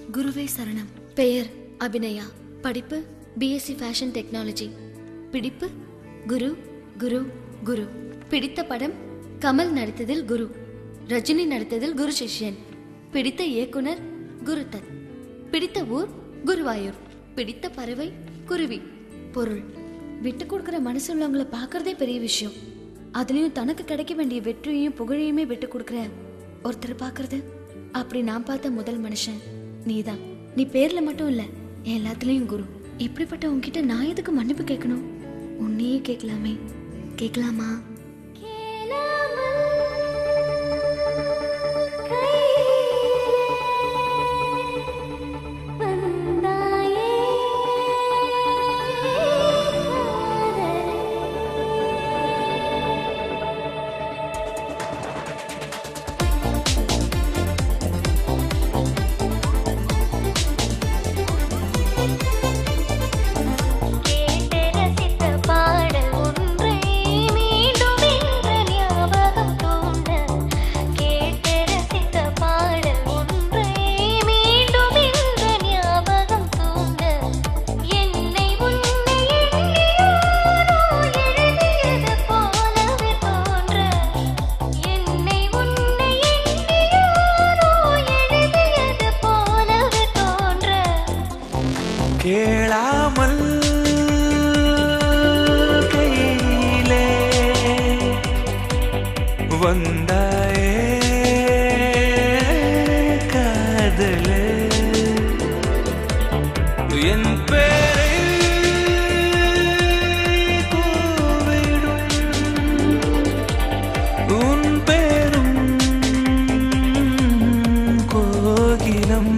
குருவே சரணம். பெயர் அபிநயா. படிப்பு பிஎஸ்சி ஃபேஷன் டெக்னாலஜி. பிடிப்பு குரு குரு குரு. பிடித்த படம் கமல் நடித்ததில் குரு, ரஜினி நடித்ததில் குரு சிஷ்யன். பிடித்த இயக்குனர் குருதத். பிடித்த ஊர் குருவாயூர். பிடித்த பறவை குருவி. பொருள் விட்டு கொடுக்கிற மனசு உள்ளவங்களை பார்க்கறதே பெரிய விஷயம். அதுலயும் தனக்கு கிடைக்க வேண்டிய வெற்றியையும் புகழையுமே விட்டு கொடுக்கிற ஒருத்தர் பார்க்கறது. அப்படி நான் பார்த்த முதல் மனுஷன் நீதான். நீ பேர்ல மட்டும் இல்ல, எல்லாத்துலயும் குரு. இப்படிப்பட்ட உன்கிட்ட நான் எதுக்கு மன்னிப்பு கேட்கணும்? உன்னையே கேட்கலாமே. கேட்கலாமா? கேளாமல் கையிலே வந்தாயே காதலே, என் பேரை கூவிடும் உன் பேரும் கோகிலம்.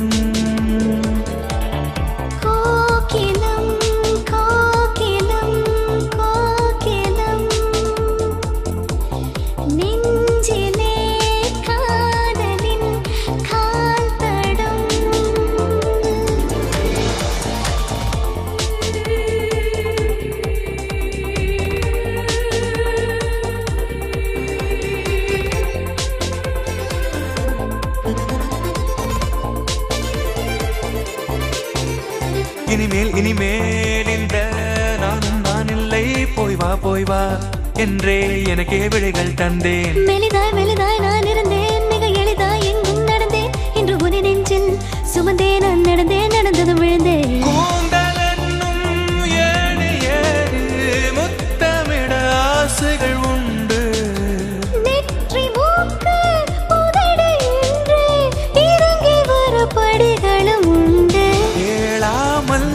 இனிமேல் இந்த நானும் நான் இல்லை, போய் வா என்றே எனக்கே விடைகள் தந்தேன். மெலிதாய் மெலிதாய் நான் இருந்தேன், மிக எளிதாய் எங்கும் நடந்தேன். இன்று உன் நெஞ்சில் சுமந்தே நான் நடந்தேன், நடந்ததும் விழுந்தேன். கூந்தலென்னும் ஏணி ஏறி முத்தமிட ஆசைகள் உண்டு. நெற்றி மூக்கு உதடு என்று இறங்கி வர படிகளும் உண்டு. கேளாமல்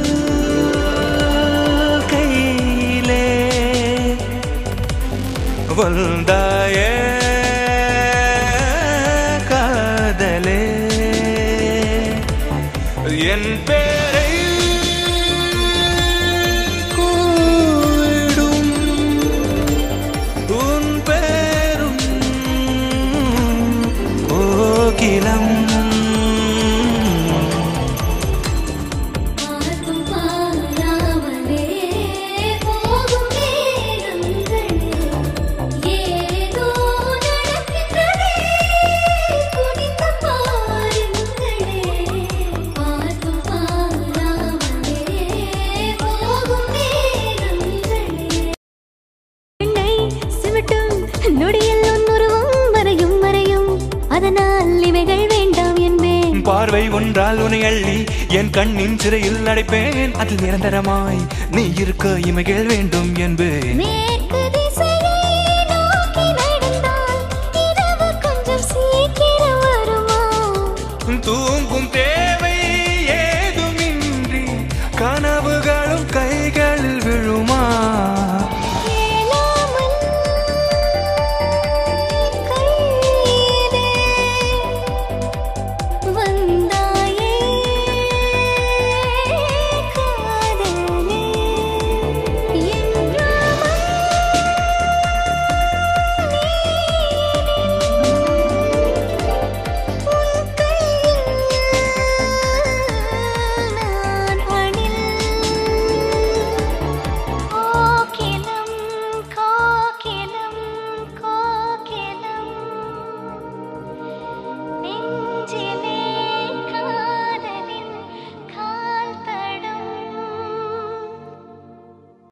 கையிலே வந்தாயே காதலே, என் பேரை கூவிடும் உன் பேரும் கோகிலம். பார்வை ஒன்றால் உன்னை அள்ளி என் கண்ணின் சிறையில் அடைப்பேன். அதில் நிரந்தரமாய் நீ இருக்க இமைகள் வேண்டும் என்பேன். தூங்கும்